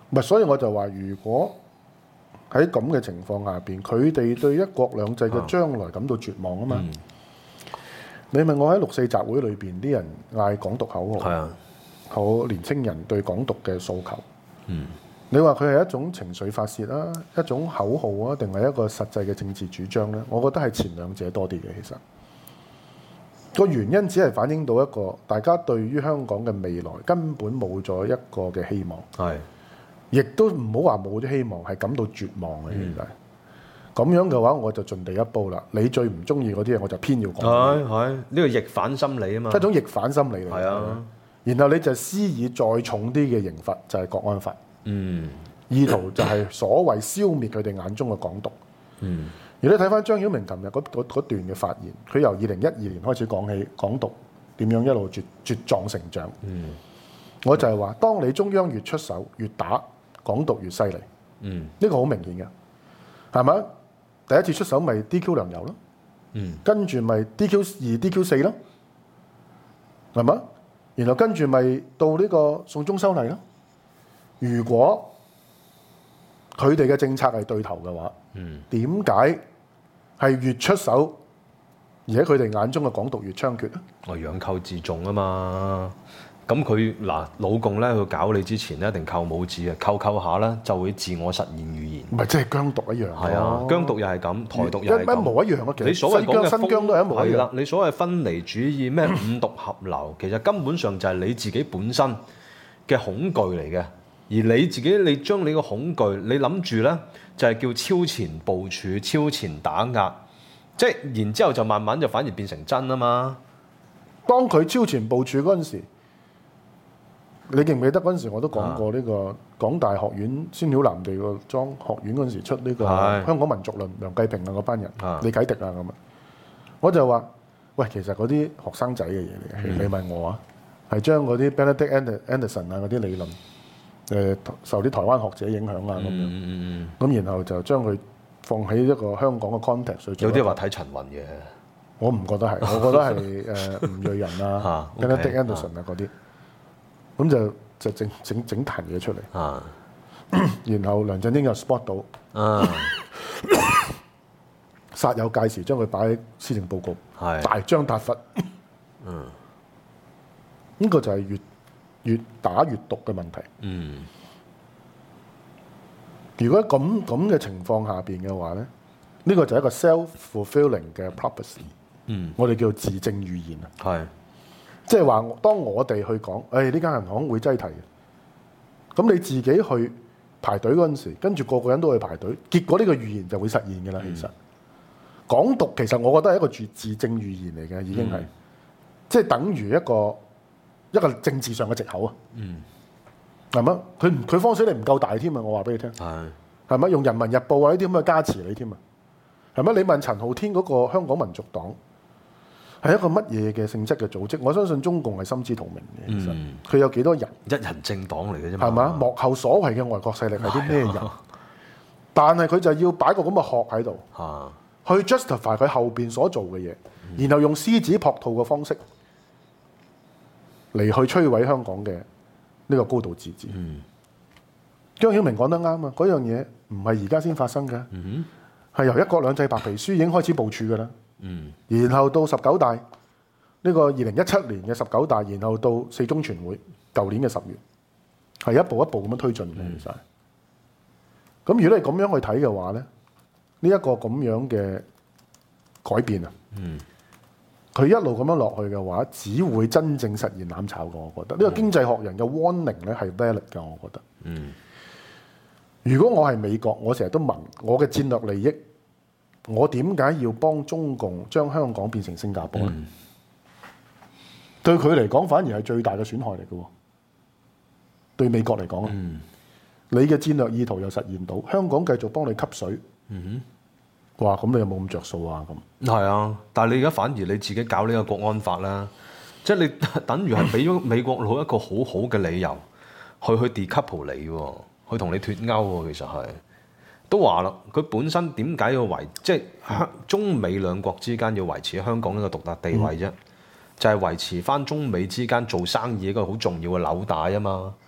唔係，所以我就話，如果喺咁嘅情況下邊，佢哋對一國兩制嘅將來感到絕望啊嘛。你問我喺6·4集會裏邊啲人嗌港獨口號， 係啊， 好年青人對港獨嘅訴求。你話佢係一種情緒發泄啊，一種口號啊，定係一個實際嘅政治主張呢？我覺得係前兩者多啲嘅。其實個原因只係反映到一個大家對於香港嘅未來根本冇咗一個嘅希望， 係， 亦都唔好話冇咗希望，係感到絕望嘅。其實咁樣嘅話，我就盡地一步啦。你最唔中意嗰啲嘢，我就偏要講。 係呢個逆反心理啊嘛， 一種逆反心理嚟。 係啊， 然後你就施以再重啲嘅刑罰，就係國安法。意圖就係所謂消滅佢哋眼中嘅港獨。而你睇翻張曉明琴日嗰段嘅發言，佢由2012年開始講起港獨點樣一路茁壯成長。我就係話，當你中央越出手越打港獨越犀利，呢個好明顯嘅，係咪？第一次出手咪 DQ 梁游咯，跟住咪 DQ2、DQ4 咯，係咪？然後跟住咪到呢個送中修例咯。如果佢哋嘅政策係對頭嘅話，點解係越出手，而喺佢哋眼中嘅港獨越猖獗咧？ 我養寇自重啊嘛。咁佢嗱老共咧，佢搞你之前咧，一定扣帽子嘅，扣下咧就會自我實現預言。 唔係即係疆獨一樣。係啊，疆獨又係咁，台獨又係咁， 一模一樣啊！其實你所謂講嘅新疆都係一模一樣。 係啦，你所謂分離主義咩五獨合流，其實根本上就係你自己本身嘅恐懼嚟嘅。而你自己，你將你個恐懼，你諗住咧就係叫超前部署、超前打壓，即係然之後就慢慢就反而變成真啊嘛。 當佢超前部署嗰陣時，你記唔記得嗰陣時我都講過呢個港大學院孫曉南地個莊學院嗰陣時出呢個香港民族論，梁繼平啊嗰班人，李啟迪啊咁啊，我就話：喂，其實嗰啲學生仔嘅嘢嚟嘅，你問我啊，係將嗰啲 Benedict Anderson 啊嗰啲理論。受啲台灣學者影響啊咁樣，咁然後就將佢放喺一個香港嘅 context。有啲話睇陳雲嘅， 我唔覺得係，我覺得係吳瑞仁啊、Benedict Anderson 啊嗰啲，咁就整壇嘢出嚟。然後梁振英又 spot 到，煞有介事將佢擺喺施政報告，大張撻忽。呢個就係越打越毒嘅問題。如果咁嘅情況下邊嘅話咧，呢個就係一個 self-fulfilling 嘅 prophecy。我哋叫做自證預言啊。係，即係話當我哋去講，呢間銀行會擠提嘅，咁你自己去排隊嗰陣時，跟住個個人都去排隊，結果呢個預言就會實現嘅啦。其實港獨其實我覺得係一個自證預言嚟嘅，已經係，即係等於一個政治上嘅藉口啊，係咪？佢方水你唔夠大添啊！我話俾你聽，係咪？用人民日報啊呢啲咁嘅加持你添啊，係咪？你問陳浩天嗰個香港民族黨係一個乜嘢嘅性質嘅組織？我相信中共係心知肚明嘅。其實佢有幾多人？一人政黨嚟嘅啫嘛，係嘛？幕後所謂嘅外國勢力係啲咩人？但係佢就要擺個咁嘅殼喺度，去 justify 佢後邊所做嘅嘢，然後用獅子撲兔嘅方式嚟去摧毀香港嘅呢個高度自治。張曉明講得啱啊！嗰樣嘢唔係而家先發生嘅，係由一國兩制白皮書已經開始部署㗎啦。然後到19大呢個2017年嘅19大，然後到4中全會，舊年嘅10月，係一步一步咁樣推進嘅。其實，咁如果你咁樣去睇嘅話咧，呢一個咁樣嘅改變啊，佢一路咁樣落去嘅話，只會真正實現攬炒嘅。我覺得呢個經濟學人嘅 warning 咧係 valid 嘅。我覺得，如果我係美國，我成日都問我嘅戰略利益，我點解要幫中共將香港變成新加坡咧？對佢嚟講，反而係最大嘅損害嚟嘅。對美國嚟講，你嘅戰略意圖又實現到，香港繼續幫你吸水。哇！咁你有冇咁着數啊？咁係啊，但係你而家反而你自己搞呢個國安法啦，即係你等於係俾咗美國佬一個好好嘅理由去 decouple 你喎，去同你脫鈎喎。其實係都話啦，佢本身點解要即係中美兩國之間要維持香港呢個獨特地位啫？就係維持翻中美之間做生意一個好重要嘅紐帶啊嘛。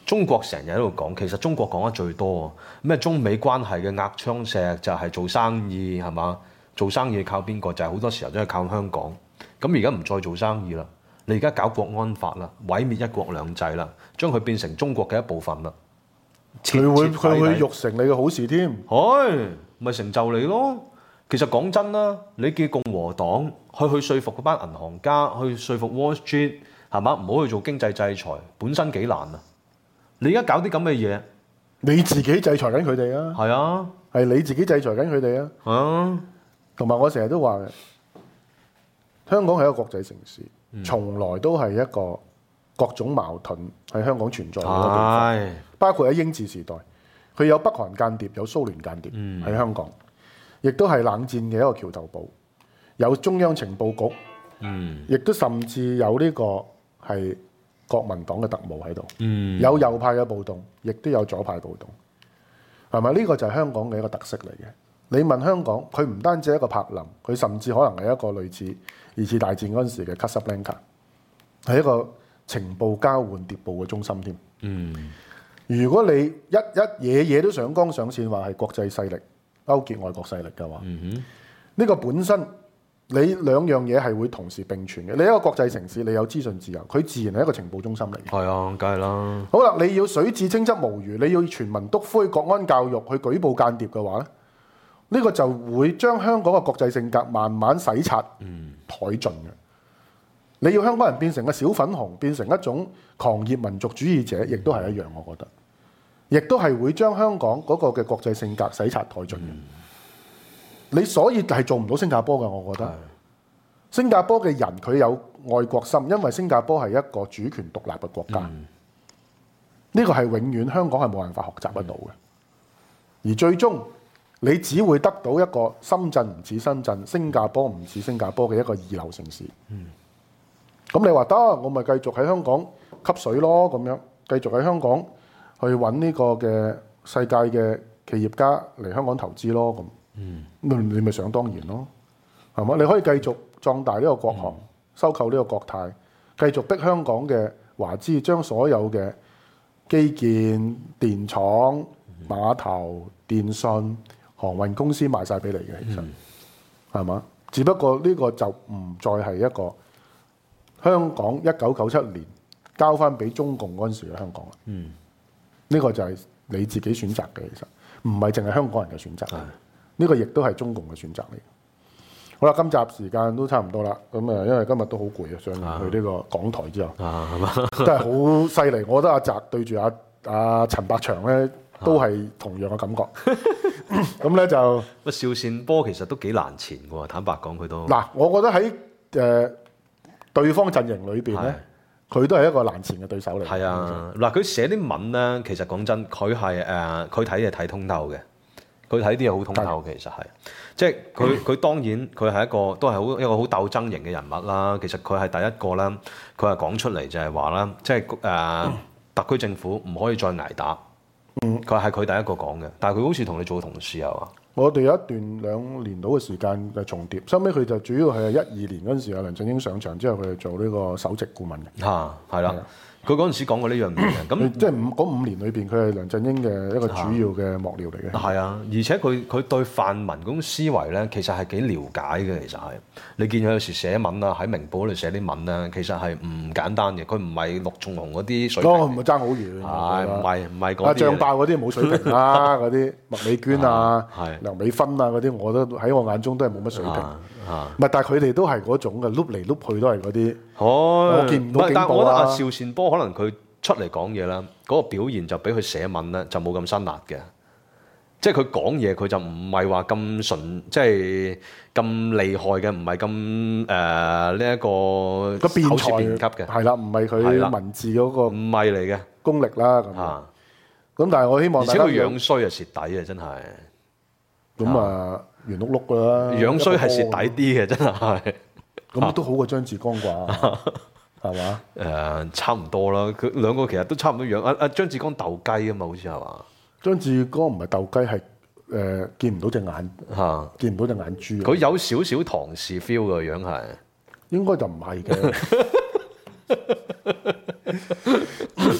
中國成日喺度講，其實中國講得最多咩中美關係嘅壓槍石就係做生意係嘛？做生意靠邊個？就係好多時候都係靠香港。咁而家唔再做生意啦，你而家搞國安法啦，毀滅一國兩制啦，將佢變成中國嘅一部分啦。 佢會育成你嘅好事添。 係咪成就你咯？其實講真啦，你叫共和黨去說服嗰班銀行家，去說服 Wall Street 係嘛？唔好去做經濟制裁，本身幾難啊！你而家搞啲咁嘅嘢， 你自己制裁緊佢哋啊！ 係啊， 係你自己制裁緊佢哋啊！ 啊， 同埋我成日都話嘅，香港係一個國際城市，從來都係一個各種矛盾喺香港存在嘅一個地方。包括喺英治時代，佢有北韓間諜，有蘇聯間諜喺香港，亦都係冷戰嘅一個橋頭堡，有中央情報局，亦都甚至有呢個係國民黨嘅特務喺度，有右派嘅暴動，亦都有左派暴動，係咪？呢個就係香港嘅一個特色嚟嘅。你問香港，佢唔單止係一個柏林，佢甚至可能係一個類似二次大戰嗰陣時嘅 Casablanca， 係一個情報交換諜報嘅中心添。如果你一嘢都上綱上線話係國際勢力勾結外國勢力嘅話，呢個本身你兩樣嘢係會同時並存嘅。你一個國際城市，你有資訊自由，佢自然係一個情報中心嚟嘅。 係啊，梗係啦。 好啦，你要水至清則無魚，你要全民督灰、國安教育去舉報間諜嘅話咧，呢個就會將香港嘅國際性格慢慢洗刷殆盡嘅。你要香港人變成個小粉紅，變成一種狂熱民族主義者，亦都係一樣，我覺得，亦都係會將香港嗰個嘅國際性格洗刷殆盡嘅。你所以係做唔到新加坡嘅，我覺得。新加坡嘅人佢有愛國心，因為新加坡係一個主權獨立嘅國家。呢個係永遠香港係冇辦法學習得到嘅。而最終你只會得到一個深圳唔似深圳、新加坡唔似新加坡嘅一個二流城市。咁你話得，我咪繼續喺香港吸水咯，咁樣繼續喺香港去揾呢個嘅世界嘅企業家嚟香港投資咯，咁你咪想當然咯，係嘛？你可以繼續壯大呢個國航，收購呢個國泰，繼續逼香港嘅華資將所有嘅基建、電廠、碼頭、電信、航運公司賣晒俾你嘅，其實係嘛？只不過呢個就唔再係一個香港1997年交翻俾中共嗰陣時嘅香港啦。呢個就係你自己選擇嘅，其實唔係淨係香港人嘅選擇。呢個亦都係中共嘅選擇嚟。好啦，今集時間都差唔多啦。咁啊，因為今日都好攰啊，上去呢個港台之後，係嘛，真係好犀利。我覺得阿澤對住阿陳百祥咧，都係同樣嘅感覺。咁咧就邵善波其實都幾難纏嘅喎，坦白講佢都嗱，我覺得喺對方陣營裏邊咧，佢都係一個難纏嘅對手嚟。 係啊，嗱，佢寫啲文咧，其實講真，佢係佢睇嘢睇通透嘅，佢睇啲嘢好通透，其實係，即係佢當然佢係一個都係一個好鬥爭型嘅人物啦。其實佢係第一個啦，佢係講出嚟就係話啦，即係特區政府唔可以再捱打。佢係佢第一個講嘅，但係佢好似同你做同事啊嘛。我哋有一段2年到嘅時間嘅重疊，收尾佢就主要係12年嗰陣時，阿梁振英上場之後，佢係做呢個首席顧問嘅。嚇，係啦。佢嗰陣時講過呢樣嘢嘅，咁即係5年裏邊，佢係梁振英嘅一個主要嘅幕僚嚟嘅。係啊，而且佢對泛民嗰種思維咧，其實係幾了解嘅。其實係你見佢有時寫文啊，喺明報嗰度寫啲文咧，其實係唔簡單嘅。佢唔係陸頌雄嗰啲水平。唔係爭好遠。係唔係嗰啲？阿張爆嗰啲冇水平啦，嗰啲麥美娟啊、梁美芬啊嗰啲，我都喺我眼中都係冇乜水平。唔係，但係佢哋都係嗰種嘅，碌嚟碌去都係嗰啲。我見唔到警報啊！但係我覺得阿邵善波可能佢出嚟講嘢啦，嗰個表現就比佢寫文咧就冇咁辛辣嘅。即係佢講嘢佢就唔係話咁純，即係咁厲害嘅，唔係咁呢一個口舌辯級嘅。係啦，唔係佢文字嗰個唔係嚟嘅功力啦。咁但係我希望大家，而且佢樣衰啊，蝕底啊，真係。咁啊，圓碌碌噶啦，樣衰係蝕底啲嘅，真係。咁都好過張志剛啩，係嘛？差唔多啦。佢兩個其實都差唔多樣。阿張志剛鬥雞啊嘛，好似係嘛？張志剛唔係鬥雞，係見唔到隻眼嚇，見唔到隻眼珠。佢有少少唐氏 feel 嘅樣係，應該就唔係嘅。應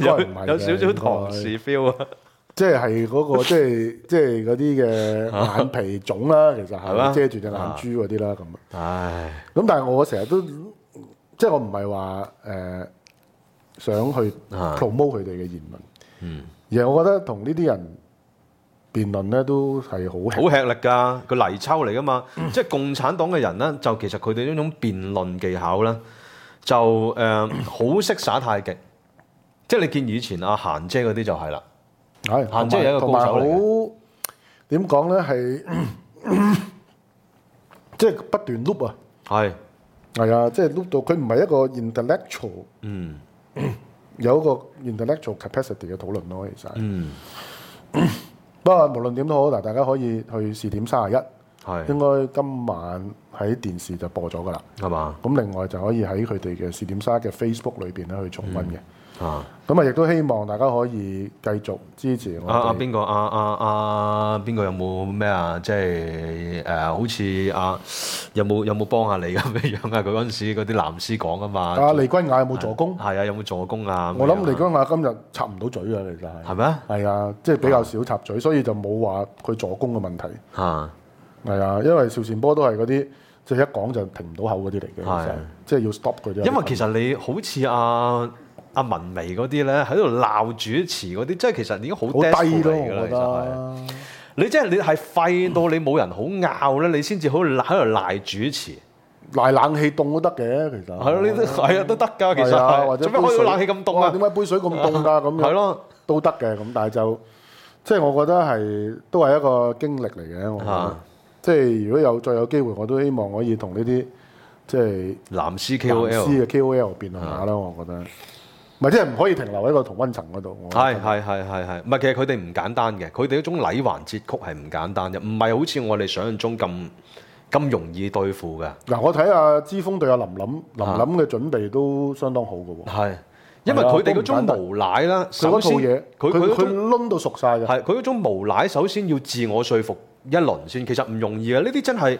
該唔係嘅有少少唐氏 feel 啊！ 即係嗰個即係嗰啲嘅眼皮腫啦，其實係遮住隻眼珠嗰啲啦咁。 唉， 咁但係我成日都即係我唔係話想去 promote 佢哋嘅言論，而係我覺得同呢啲人辯論咧都係好吃力㗎，個泥鰍嚟㗎嘛。即係共產黨嘅人咧，就其實佢哋呢種辯論技巧咧，就好識耍太極。即係你見以前阿嫻姐嗰啲就係啦。 係， 嫻姐係一個高手嚟嘅。 點講咧？係即係不斷 loop 啊！ 係啊，即係 loop 到佢唔係一個 intellectual，有一個 intellectual capacity 嘅討論咯，其實。不過無論點都好，嗱，大家可以去視點31，應該今晚喺電視就播咗㗎啦， 係嘛？ 咁另外就可以喺佢哋嘅視點31嘅 Facebook 裏邊咧去重溫嘅。咁啊，亦都希望大家可以繼續支持我哋。 邊個？邊個有冇咩啊？即係好似有冇幫下你咁樣啊？佢嗰陣時嗰啲藍絲講啊嘛。 利君雅有冇助攻？ 係啊，有冇助攻啊？ 我諗利君雅今日插唔到嘴啊，其實係。 係咩？ 係啊，即係比較少插嘴，所以就冇話佢助攻嘅問題。係啊，因為邵善波都係嗰啲即係一講就停唔到口嗰啲嚟嘅，即係要 stop 佢啫。 因為其實你好似阿文眉嗰啲咧喺度鬧主持嗰啲，即係其實已經好低咯，我覺得。你即係你係廢到你冇人好拗咧，你先至好喺度賴主持， 賴冷氣凍都得嘅，其實。係咯， 呢啲係啊都得㗎，其實。或者做咩開到冷氣咁凍啊？ 點解杯水咁凍㗎？咁樣。係咯，都得嘅。咁但係就即係我覺得係都係一個經歷嚟嘅。我覺得即係如果再有機會，我都希望可以同呢啲即係藍絲 KOL 嘅 KOL 辯論下啦。我覺得。唔係，即係唔可以停留喺個同溫層嗰度。 係，唔係其實佢哋唔簡單嘅，佢哋嗰種禮環節曲係唔簡單嘅，唔係好似我哋想象中咁容易對付嘅。 嗱，我睇下之鋒對阿林琳嘅準備都相當好嘅喎。係， 因為佢哋嗰種無賴啦， 佢嗰套嘢，佢攆到熟晒嘅。 係，佢嗰種無賴，首先要自我說服一輪先，其實唔容易嘅。呢啲真係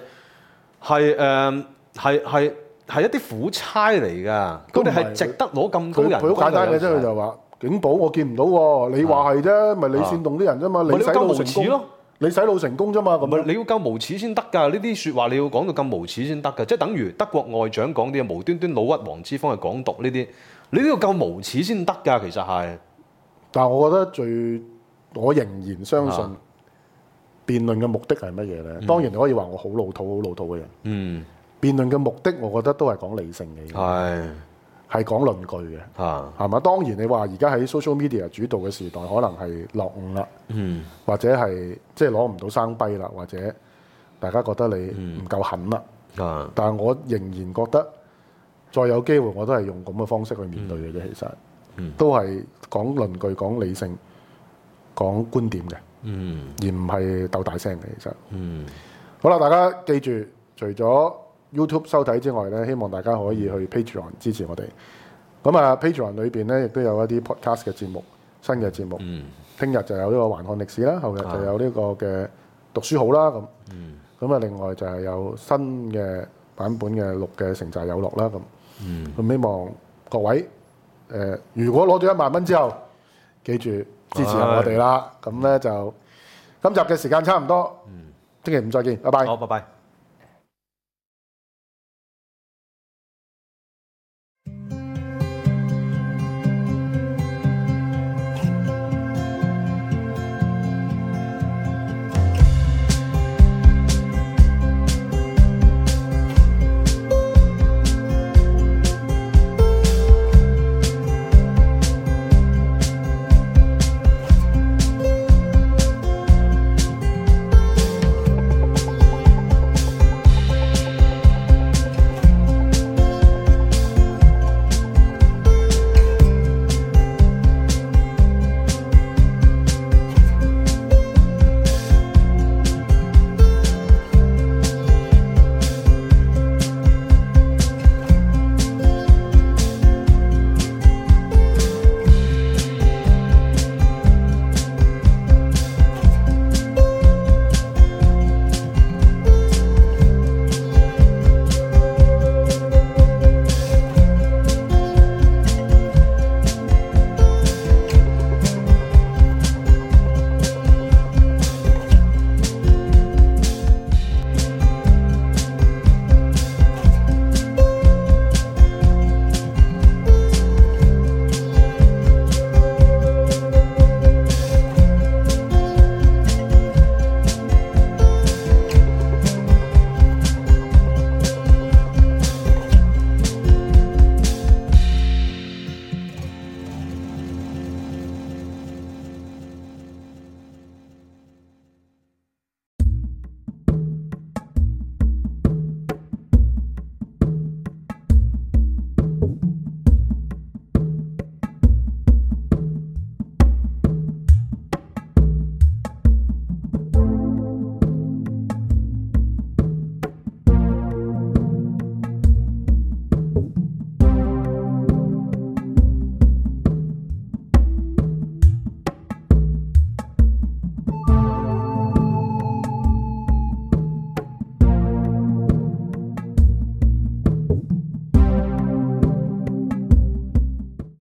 係一啲苦差嚟㗎，佢哋係值得攞咁高人工。 佢好簡單嘅啫，佢就話警保我見唔到喎，你話係啫，咪你煽動啲人啫嘛，你洗腦成功咯，你洗腦成功啫嘛，咁樣你要夠無恥先得㗎，呢啲説話你要講到咁無恥先得㗎，即係等於德國外長講啲嘢無端端老屈黃之鋒係港獨呢啲，你都要夠無恥先得㗎，其實係。 但係我覺得我仍然相信辯論嘅目的係乜嘢咧？當然你可以話我好老土嘅人。辯論嘅目的，我覺得都係講理性嘅，係講論據嘅，係嘛？當然你話而家喺 social media 主導嘅時代，可能係落伍啦，或者係即係攞唔到生輝啦，或者大家覺得你唔夠狠啦。但係我仍然覺得，再有機會我都係用咁嘅方式去面對嘅啫。其實都係講論據、講理性、講觀點嘅，而唔係鬥大聲嘅。其實，好啦，大家記住，除咗YouTube 收睇之外咧，希望大家可以去 Patreon 支持我哋。咁啊 Patreon 裏邊咧，亦都有一啲 podcast 嘅節目，新嘅節目。聽日就有呢個環看歷史啦，後日就有呢個嘅讀書好啦。咁啊，另外就係有新嘅版本嘅錄嘅城寨有樂啦。咁希望各位如果攞咗1萬蚊之後，記住支持下我哋啦。咁咧就今集嘅時間差唔多，星期五再見，拜拜。 好，拜拜。